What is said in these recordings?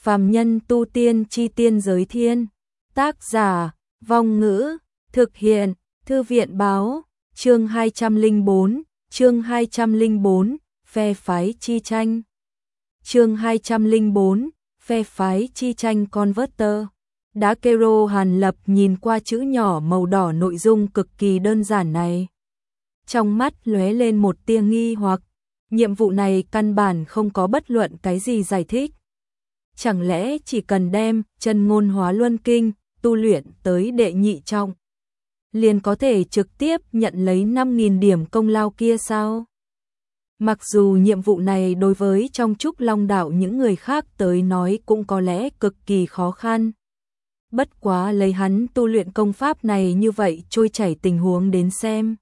Phàm nhân tu tiên chi tiên giới thiên. Tác giả, Vong Ngữ, thực hiện, Thư viện báo, chương 204, phe phái chi tranh. Chương 204, phe phái chi tranh converter. Đã Kero Hàn Lập nhìn qua chữ nhỏ màu đỏ nội dung cực kỳ đơn giản này. Trong mắt lóe lên một tia nghi hoặc, nhiệm vụ này căn bản không có bất luận cái gì giải thích. Chẳng lẽ chỉ cần đem chân ngôn hóa luân kinh tu luyện tới đệ nhị trọng, liền có thể trực tiếp nhận lấy 5.000 điểm công lao kia sao? Mặc dù nhiệm vụ này đối với trong Trúc Long Đạo những người khác tới nói cũng có lẽ cực kỳ khó khăn. Bất quá lấy hắn tu luyện công pháp này như vậy trôi chảy tình huống đến xem.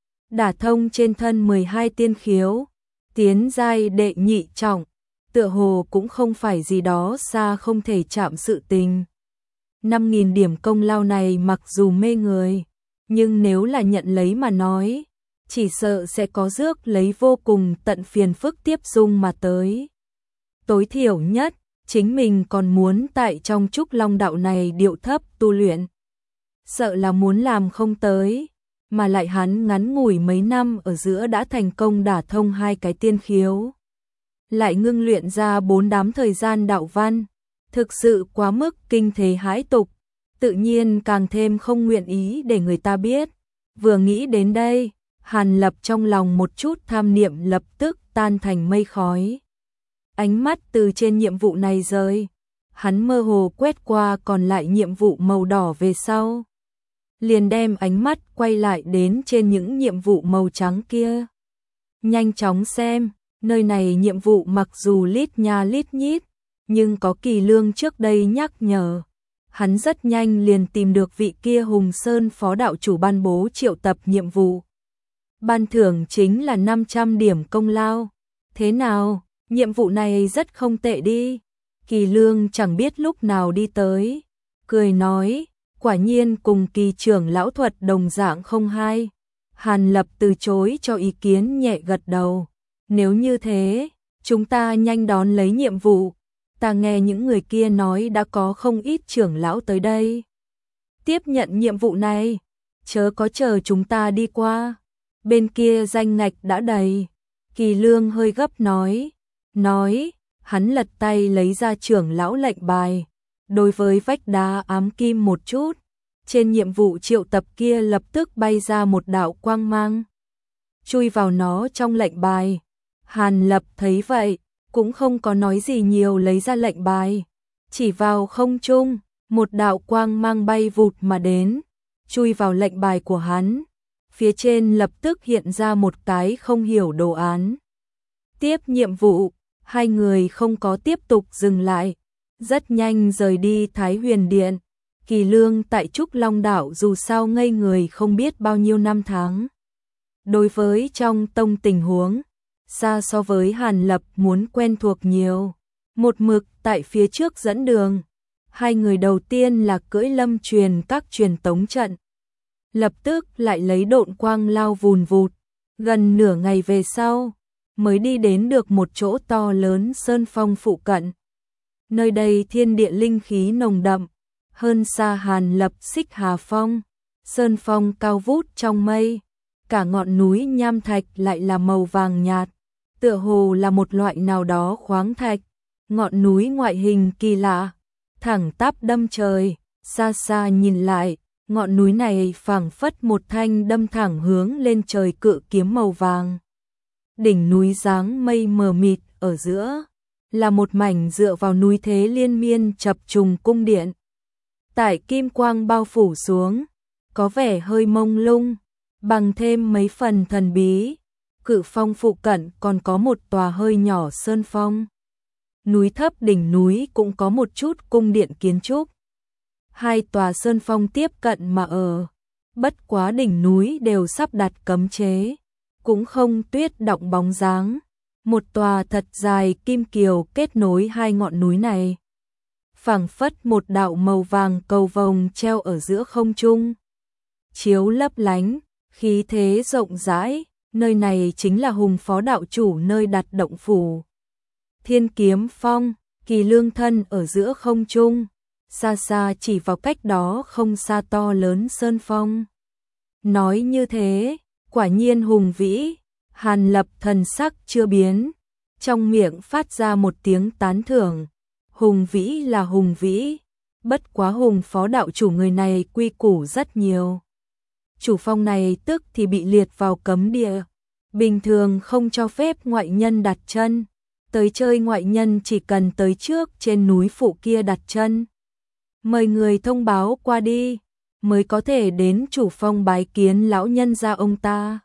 Đả thông trên thân 12 tiên khiếu, tiến giai đệ nhị trọng, tựa hồ cũng không phải gì đó xa không thể chạm sự tình. 5.000 điểm công lao này mặc dù mê người, nhưng nếu là nhận lấy mà nói, chỉ sợ sẽ có rước lấy vô cùng tận phiền phức tiếp dung mà tới. Tối thiểu nhất, chính mình còn muốn tại trong Trúc Long Đạo này điệu thấp tu luyện. Sợ là muốn làm không tới, mà lại hắn ngắn ngủi mấy năm ở giữa đã thành công đả thông 2 cái tiên khiếu. Lại ngưng luyện ra 4 đám thời gian đạo văn, thực sự quá mức kinh thế hãi tục, tự nhiên càng thêm không nguyện ý để người ta biết. Vừa nghĩ đến đây, Hàn Lập trong lòng một chút tham niệm lập tức tan thành mây khói. Ánh mắt từ trên nhiệm vụ này rơi, hắn mơ hồ quét qua còn lại nhiệm vụ màu đỏ về sau. Liền đem ánh mắt quay lại đến trên những nhiệm vụ màu trắng kia. Nhanh chóng xem, nơi này nhiệm vụ mặc dù lít nha lít nhít, nhưng có Kỳ Lương trước đây nhắc nhở. Hắn rất nhanh liền tìm được vị kia Hùng Sơn phó đạo chủ ban bố triệu tập nhiệm vụ. Ban thưởng chính là 500 điểm công lao. Thế nào, nhiệm vụ này rất không tệ đi. Kỳ Lương chẳng biết lúc nào đi tới, cười nói, quả nhiên cùng Kỳ trưởng lão thuật đồng dạng không hay. Hàn Lập từ chối cho ý kiến nhẹ gật đầu. Nếu như thế, chúng ta nhanh đón lấy nhiệm vụ. Ta nghe những người kia nói đã có không ít trưởng lão tới đây. Tiếp nhận nhiệm vụ này, chớ có chờ chúng ta đi qua. Bên kia danh ngạch đã đầy. Kỳ Lương hơi gấp nói, hắn lật tay lấy ra trưởng lão lệnh bài. Đối với vách đá ám kim một chút, trên nhiệm vụ triệu tập kia lập tức bay ra một đạo quang mang, chui vào nó trong lệnh bài. Hàn Lập thấy vậy, cũng không có nói gì nhiều, lấy ra lệnh bài, chỉ vào không trung, một đạo quang mang bay vụt mà đến, chui vào lệnh bài của hắn. Phía trên lập tức hiện ra một cái không hiểu đồ án. Tiếp nhiệm vụ, hai người không có tiếp tục dừng lại, rất nhanh rời đi Thái Huyền Điện. Kỳ Lương tại Trúc Long Đảo dù sao ngây người không biết bao nhiêu năm tháng. Đối với trong tông tình huống, xa so với Hàn Lập muốn quen thuộc nhiều. Một mực tại phía trước dẫn đường, hai người đầu tiên là cưỡi lâm truyền các truyền tống trận. Lập tức lại lấy độn quang lao vùn vụt, gần nửa ngày về sau, mới đi đến được một chỗ to lớn sơn phong phụ cận. Nơi đây thiên địa linh khí nồng đậm, hơn xa Hàn Lập Xích Hà Phong, sơn phong cao vút trong mây, cả ngọn núi nham thạch lại là màu vàng nhạt, tựa hồ là một loại nào đó khoáng thạch. Ngọn núi ngoại hình kỳ lạ, thẳng tắp đâm trời, xa xa nhìn lại, ngọn núi này phảng phất một thanh đâm thẳng hướng lên trời cự kiếm màu vàng. Đỉnh núi dáng mây mờ mịt ở giữa, là một mảnh dựa vào núi thế liên miên chập trùng cung điện. Tại kim quang bao phủ xuống, có vẻ hơi mông lung, bằng thêm mấy phần thần bí. Cự phong phụ cận còn có một tòa hơi nhỏ sơn phong. Núi thấp đỉnh núi cũng có một chút cung điện kiến trúc. Hai tòa sơn phong tiếp cận mà ở, bất quá đỉnh núi đều sắp đặt cấm chế, cũng không tuyết động bóng dáng. Một tòa thật dài kim kiều kết nối hai ngọn núi này, phảng phất một đạo màu vàng cầu vồng treo ở giữa không trung, chiếu lấp lánh, khí thế rộng rãi. Nơi này chính là Hùng phó đạo chủ nơi đặt động phủ. Thiên Kiếm Phong, Kỳ Lương thân ở giữa không trung, xa xa chỉ vào cách đó không xa to lớn sơn phong. Nói như thế, quả nhiên hùng vĩ. Hàn Lập thần sắc chưa biến, trong miệng phát ra một tiếng tán thưởng. Hùng vĩ là hùng vĩ, bất quá Hùng phó đạo chủ người này quy củ rất nhiều. Chủ phong này tức thì bị liệt vào cấm địa, bình thường không cho phép ngoại nhân đặt chân. Tới chơi ngoại nhân chỉ cần tới trước trên núi phụ kia đặt chân. Mời người thông báo qua đi, mới có thể đến chủ phong bái kiến lão nhân gia ông ta.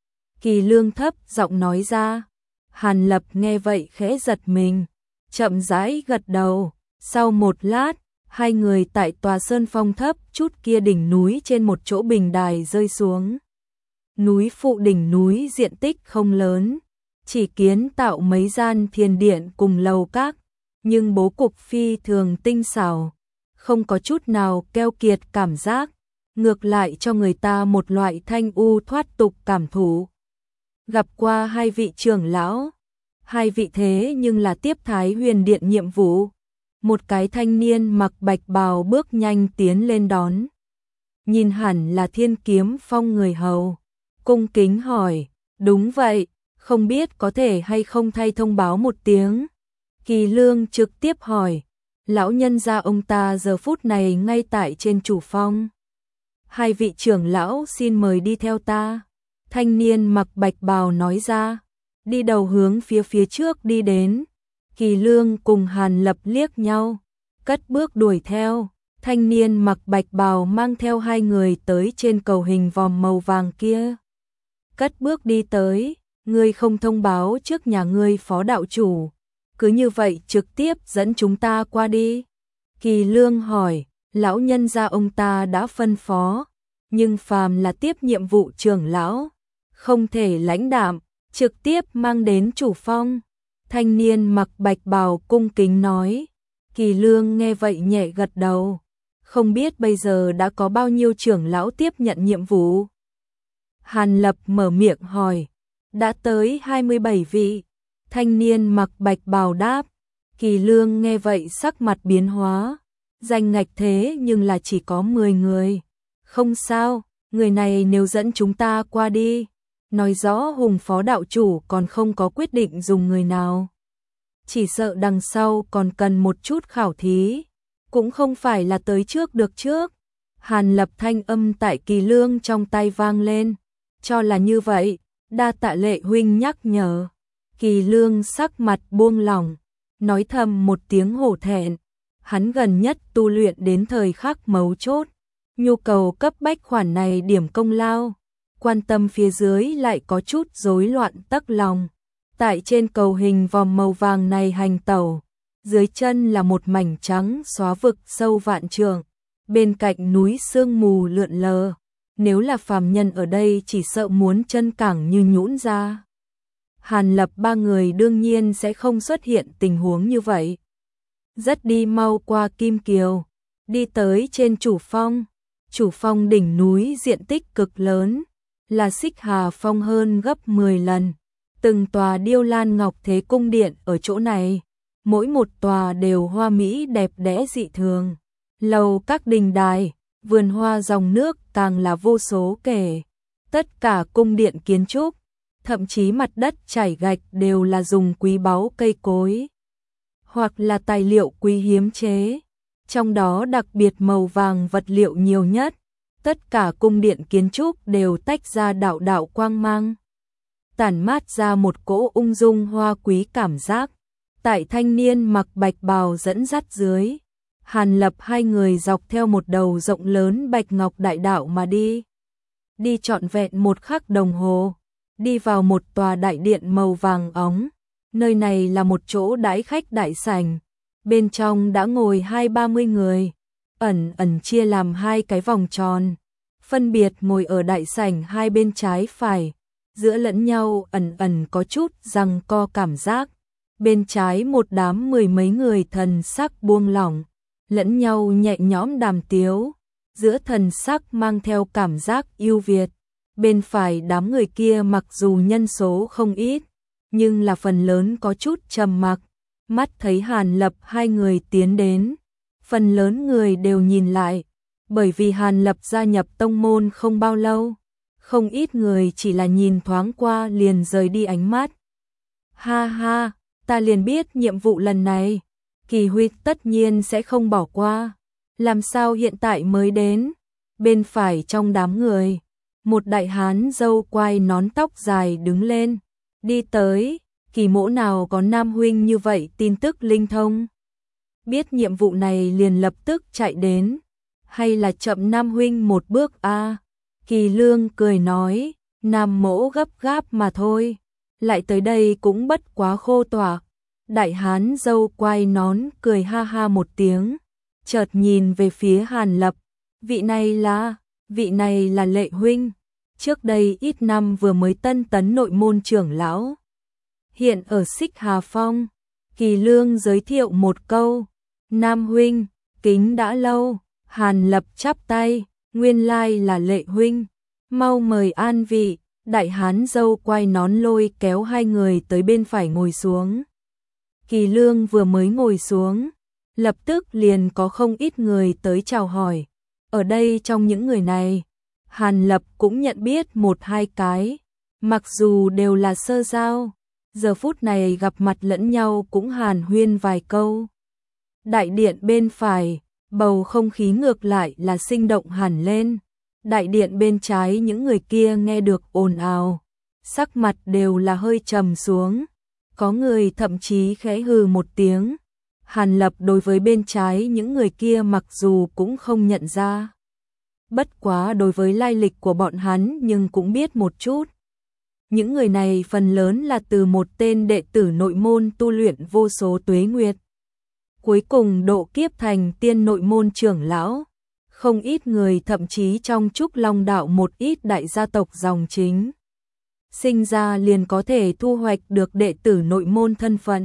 Kỳ Lương thấp giọng nói ra. Hàn Lập nghe vậy khẽ giật mình, chậm rãi gật đầu. Sau một lát, hai người tại tòa sơn phong thấp chút kia đỉnh núi trên một chỗ bình đài rơi xuống. Núi phụ đỉnh núi diện tích không lớn, chỉ kiến tạo mấy gian thiền điện cùng lầu các, nhưng bố cục phi thường tinh xảo, không có chút nào keo kiệt cảm giác, ngược lại cho người ta một loại thanh u thoát tục cảm thụ. Gặp qua hai vị trưởng lão, hai vị thế nhưng là tiếp Thái Huyền Điện nhiệm vụ. Một cái thanh niên mặc bạch bào bước nhanh tiến lên đón. Nhìn hẳn là Thiên Kiếm Phong người hầu, cung kính hỏi, đúng vậy, không biết có thể hay không thay thông báo một tiếng. Kỳ Lương trực tiếp hỏi, lão nhân gia ông ta giờ phút này ngay tại trên chủ phong. Hai vị trưởng lão xin mời đi theo ta. Thanh niên mặc bạch bào nói ra, đi đầu hướng phía trước đi đến. Kỳ Lương cùng Hàn Lập liếc nhau, cất bước đuổi theo. Thanh niên mặc bạch bào mang theo hai người tới trên cầu hình vòm màu vàng kia. Cất bước đi tới, ngươi không thông báo trước nhà ngươi phó đạo chủ, cứ như vậy trực tiếp dẫn chúng ta qua đi. Kỳ Lương hỏi, lão nhân gia ông ta đã phân phó, nhưng phàm là tiếp nhiệm vụ trưởng lão, không thể lãnh đạm, trực tiếp mang đến chủ phong. Thanh niên mặc bạch bào cung kính nói. Kỳ Lương nghe vậy nhẹ gật đầu. Không biết bây giờ đã có bao nhiêu trưởng lão tiếp nhận nhiệm vụ? Hàn Lập mở miệng hỏi. Đã tới 27 vị. Thanh niên mặc bạch bào đáp. Kỳ Lương nghe vậy sắc mặt biến hóa. Danh ngạch thế nhưng là chỉ có 10 người. Không sao, người này nếu dẫn chúng ta qua đi. Nói rõ Hùng phó đạo chủ còn không có quyết định dùng người nào. Chỉ sợ đằng sau còn cần một chút khảo thí. Cũng không phải là tới trước được trước. Hàn Lập thanh âm tại Kỳ Lương trong tay vang lên. Cho là như vậy, đa tạ Lệ huynh nhắc nhở. Kỳ Lương sắc mặt buông lỏng, nói thầm một tiếng hổ thẹn. Hắn gần nhất tu luyện đến thời khắc mấu chốt, nhu cầu cấp bách khoản này điểm công lao, quan tâm phía dưới lại có chút rối loạn tấc lòng. Tại trên cầu hình vòm màu vàng này hành tẩu, dưới chân là một mảnh trắng xóa vực sâu vạn trượng, bên cạnh núi sương mù lượn lờ, nếu là phàm nhân ở đây chỉ sợ muốn chân cẳng như nhũn ra. Hàn Lập ba người đương nhiên sẽ không xuất hiện tình huống như vậy. Rất đi mau qua Kim Kiều, đi tới trên chủ phong. Chủ phong đỉnh núi diện tích cực lớn, là Xích Hà Phong hơn gấp 10 lần. Từng tòa điêu lan ngọc thế cung điện ở chỗ này, mỗi một tòa đều hoa mỹ đẹp đẽ dị thường. Lầu các đình đài, vườn hoa dòng nước càng là vô số kể. Tất cả cung điện kiến trúc, thậm chí mặt đất trải gạch đều là dùng quý báu cây cối, hoặc là tài liệu quý hiếm chế. Trong đó đặc biệt màu vàng vật liệu nhiều nhất. Tất cả cung điện kiến trúc đều tách ra đạo đạo quang mang, tản mát ra một cỗ ung dung hoa quý cảm giác. Tại thanh niên mặc bạch bào dẫn dắt dưới, Hàn Lập hai người dọc theo một đầu rộng lớn bạch ngọc đại đạo mà đi. Đi trọn vẹn một khắc đồng hồ, đi vào một tòa đại điện màu vàng óng. Nơi này là một chỗ đãi khách đại sảnh, bên trong đã ngồi 20-30 người, ẩn chia làm hai cái vòng tròn, phân biệt ngồi ở đại sảnh hai bên trái phải, giữa lẫn nhau ẩn có chút giằng co cảm giác. Bên trái một đám 10 mấy người thần sắc buông lỏng, lẫn nhau nhẹ nhõm đàm tiếu, giữa thần sắc mang theo cảm giác ưu việt. Bên phải đám người kia mặc dù nhân số không ít, nhưng là phần lớn có chút trầm mặc, Mắt thấy Hàn Lập hai người tiến đến, phần lớn người đều nhìn lại, bởi vì Hàn Lập gia nhập tông môn không bao lâu, không ít người chỉ là nhìn thoáng qua liền rời đi ánh mắt. Ha ha, ta liền biết nhiệm vụ lần này, Kỳ huynh tất nhiên sẽ không bỏ qua, làm sao hiện tại mới đến? Bên phải trong đám người, một đại hán râu quai nón tóc dài đứng lên, đi tới, Kỳ mỗ nào có nam huynh như vậy tin tức linh thông. Biết nhiệm vụ này liền lập tức chạy đến, hay là chậm nam huynh một bước a? Kỳ Lương cười nói, nam mỗ gấp gáp mà thôi, lại tới đây cũng bất quá khô tỏa. Đại hán râu quai nón cười ha ha một tiếng, chợt nhìn về phía Hàn Lập, vị này là Lệ huynh, trước đây ít năm vừa mới tân tấn nội môn trưởng lão, hiện ở Xích Hà Phong. Kỳ Lương giới thiệu một câu, nam huynh, kính đã lâu. Hàn Lập chắp tay, nguyên lai là Lệ huynh, mau mời an vị. Đại hán râu quai nón lôi kéo hai người tới bên phải ngồi xuống. Kỳ Lương vừa mới ngồi xuống, lập tức liền có không ít người tới chào hỏi. Ở đây trong những người này, Hàn Lập cũng nhận biết một hai cái, mặc dù đều là sơ giao, giờ phút này gặp mặt lẫn nhau cũng hàn huyên vài câu. Đại điện bên phải, bầu không khí ngược lại là sinh động hẳn lên. Đại điện bên trái những người kia nghe được ồn ào, sắc mặt đều là hơi trầm xuống, có người thậm chí khẽ hừ một tiếng. Hàn Lập đối với bên trái những người kia mặc dù cũng không nhận ra, bất quá đối với lai lịch của bọn hắn nhưng cũng biết một chút. Những người này phần lớn là từ một tên đệ tử nội môn tu luyện vô số tuế nguyệt, cuối cùng độ kiếp thành tiên nội môn trưởng lão. Không ít người thậm chí trong Trúc Long đạo một ít đại gia tộc dòng chính, sinh ra liền có thể thu hoạch được đệ tử nội môn thân phận.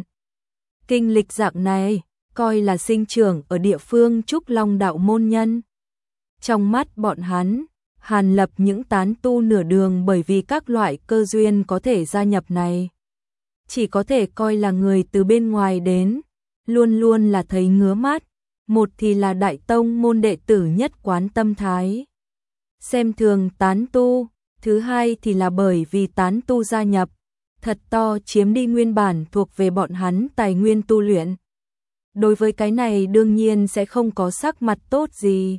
Kinh lịch dạng này, coi là sinh trưởng ở địa phương Trúc Long đạo môn nhân. Trong mắt bọn hắn, Hàn Lập những tán tu nửa đường bởi vì các loại cơ duyên có thể gia nhập này, chỉ có thể coi là người từ bên ngoài đến, luôn luôn là thấy ngứa mắt. Một thì là đại tông môn đệ tử nhất quán tâm thái, xem thường tán tu, thứ hai thì là bởi vì tán tu gia nhập, thật to chiếm đi nguyên bản thuộc về bọn hắn tài nguyên tu luyện. Đối với cái này đương nhiên sẽ không có sắc mặt tốt gì.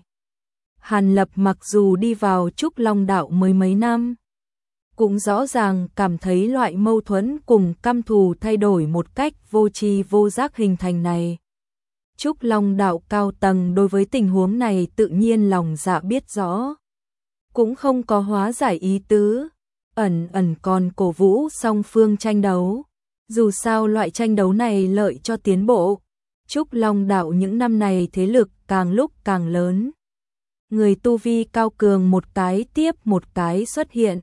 Hàn Lập mặc dù đi vào Trúc Long đạo mới mấy năm, cũng rõ ràng cảm thấy loại mâu thuẫn cùng căm thù thay đổi một cách vô tri vô giác hình thành này. Trúc Long đạo cao tầng đối với tình huống này tự nhiên lòng dạ biết rõ, cũng không có hóa giải ý tứ, ẩn còn cổ vũ song phương tranh đấu. Dù sao loại tranh đấu này lợi cho tiến bộ. Trúc Long đạo những năm này thế lực càng lúc càng lớn, người tu vi cao cường một cái tiếp một cái xuất hiện.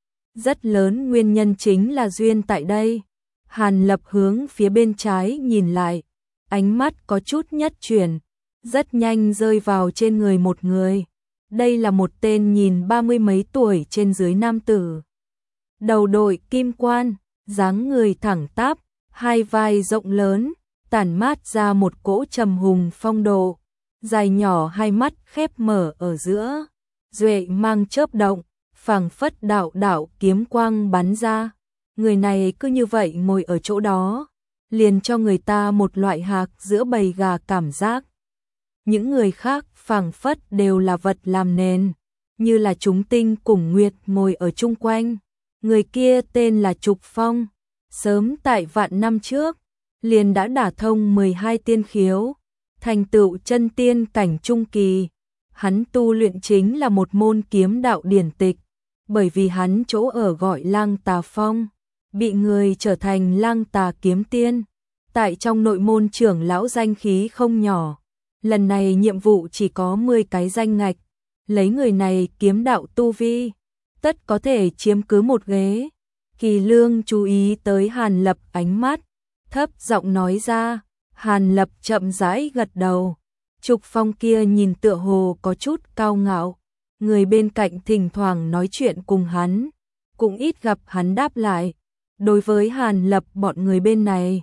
Rất lớn nguyên nhân chính là duyên tại đây. Hàn Lập hướng phía bên trái nhìn lại, ánh mắt có chút nhất chuyển, rất nhanh rơi vào trên người một người. Đây là một tên nhìn 30 mấy tuổi trên dưới nam tử. Đầu đội kim quan, dáng người thẳng tắp, hai vai rộng lớn, tản mát ra một cỗ trầm hùng phong độ. Dài nhỏ hai mắt khép mở ở giữa, duệ mang chớp động, phảng phất đạo kiếm quang bắn ra. Người này cứ như vậy ngồi ở chỗ đó, liền cho người ta một loại hạc giữa bầy gà cảm giác. Những người khác phảng phất đều là vật làm nền, như là chúng tinh cùng nguyệt ngồi ở chung quanh. Người kia tên là Trục Phong, sớm tại vạn năm trước, liền đã đả thông 12 tiên khiếu, thành tựu chân tiên cảnh trung kỳ. Hắn tu luyện chính là một môn kiếm đạo điển tịch, bởi vì hắn chỗ ở gọi Lang Tà Phong, bị người trở thành Lang Tà kiếm tiên. Tại trong nội môn trưởng lão danh khí không nhỏ, lần này nhiệm vụ chỉ có 10 cái danh ngạch, lấy người này kiếm đạo tu vi, tất có thể chiếm cứ một ghế. Kỳ Lương chú ý tới Hàn Lập ánh mắt, thấp giọng nói ra. Hàn Lập chậm rãi gật đầu. Trục Phong kia nhìn tựa hồ có chút cao ngạo, người bên cạnh thỉnh thoảng nói chuyện cùng hắn, cũng ít gặp hắn đáp lại. Đối với Hàn Lập bọn người bên này,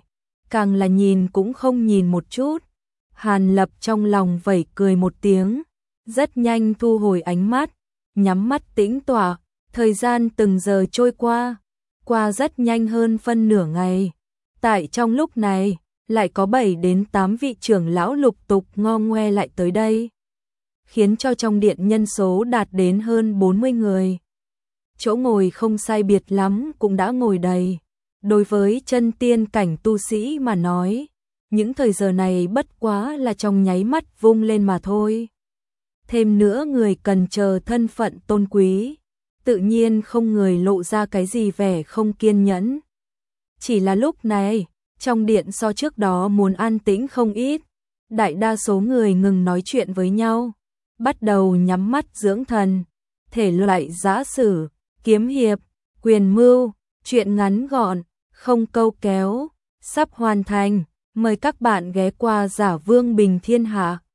càng là nhìn cũng không nhìn một chút. Hàn Lập trong lòng vẩy cười một tiếng, rất nhanh thu hồi ánh mắt, nhắm mắt tĩnh tọa, thời gian từng giờ trôi qua rất nhanh hơn phân nửa ngày. Tại trong lúc này, lại có 7 đến 8 vị trưởng lão lục tục ngo ngoe lại tới đây, khiến cho trong điện nhân số đạt đến hơn 40 người. Chỗ ngồi không sai biệt lắm cũng đã ngồi đầy. Đối với chân tiên cảnh tu sĩ mà nói, những thời giờ này bất quá là trong nháy mắt vung lên mà thôi. Thêm nữa người cần chờ thân phận tôn quý, tự nhiên không người lộ ra cái gì vẻ không kiên nhẫn. Chỉ là lúc này, trong điện so trước đó muốn an tĩnh không ít, đại đa số người ngừng nói chuyện với nhau, bắt đầu nhắm mắt dưỡng thần, thể loại giã sử, kiếm hiệp, quyền mưu, chuyện ngắn gọn, không câu kéo, sắp hoàn thành, mời các bạn ghé qua Giả Vương Bình Thiên Hạ.